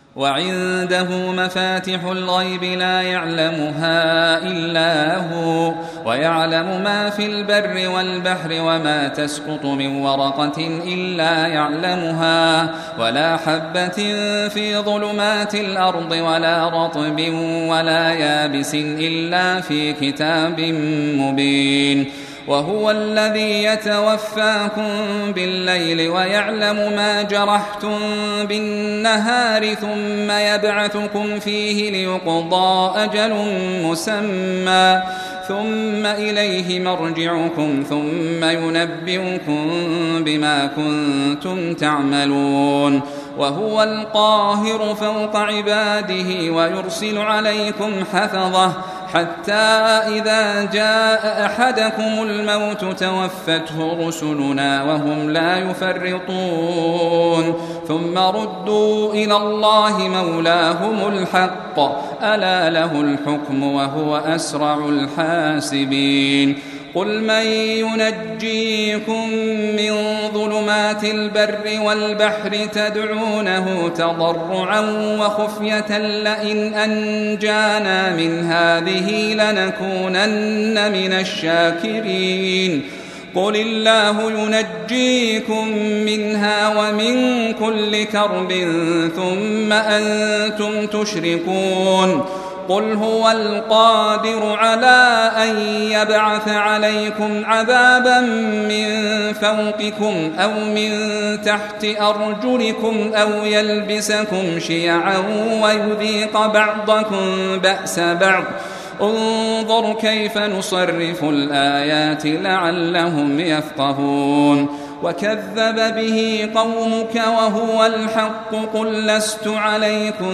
وعنده مفاتح الغيب لا يعلمها إلا هو ويعلم ما في البر والبحر وما تسقط من ورقة إلا يعلمها ولا حبة في ظلمات الأرض ولا رطب ولا يابس إلا في كتاب مبين. وهو الذي يتوفاكم بالليل ويعلم ما جرحتم بالنهار ثم يبعثكم فيه ليقضى أجل مسمى ثم إليه مرجعكم ثم ينبئكم بما كنتم تعملون. وهو القاهر فوق عباده ويرسل عليكم حفظة حتى إذا جاء أحدكم الموت توفته رسلنا وهم لا يفرطون ثم ردوا إلى الله مولاهم الحق ألا له الحكم وهو أسرع الحاسبين. قل من ينجيكم من ظلمات البر والبحر تدعونه تضرعا وخفية لئن أنجانا من هذه لنكونن من الشاكرين. قل الله ينجيكم منها ومن كل كرب ثم أنتم تشركون. قل هو القادر على أن يبعث عليكم عذابا من فوقكم أو من تحت أرجلكم أو يلبسكم شيعا ويذيق بعضكم بأس بعض. انظر كيف نصرف الآيات لعلهم يفقهون. وكذب به قومك وهو الحق قل لست عليكم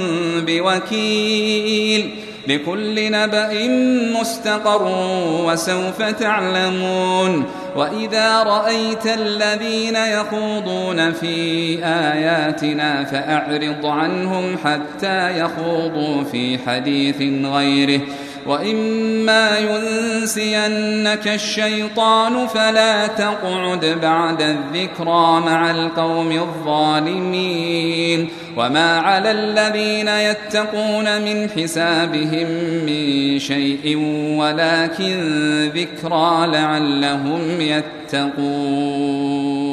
بوكيل لكل نبأ مستقر وسوف تعلمون. وإذا رأيت الذين يخوضون في آياتنا فأعرض عنهم حتى يخوضوا في حديث غيره وإما ينسينك الشيطان فلا تقعد بعد الذكرى مع القوم الظالمين. وما على الذين يتقون من حسابهم من شيء ولكن ذكرى لعلهم يتقون.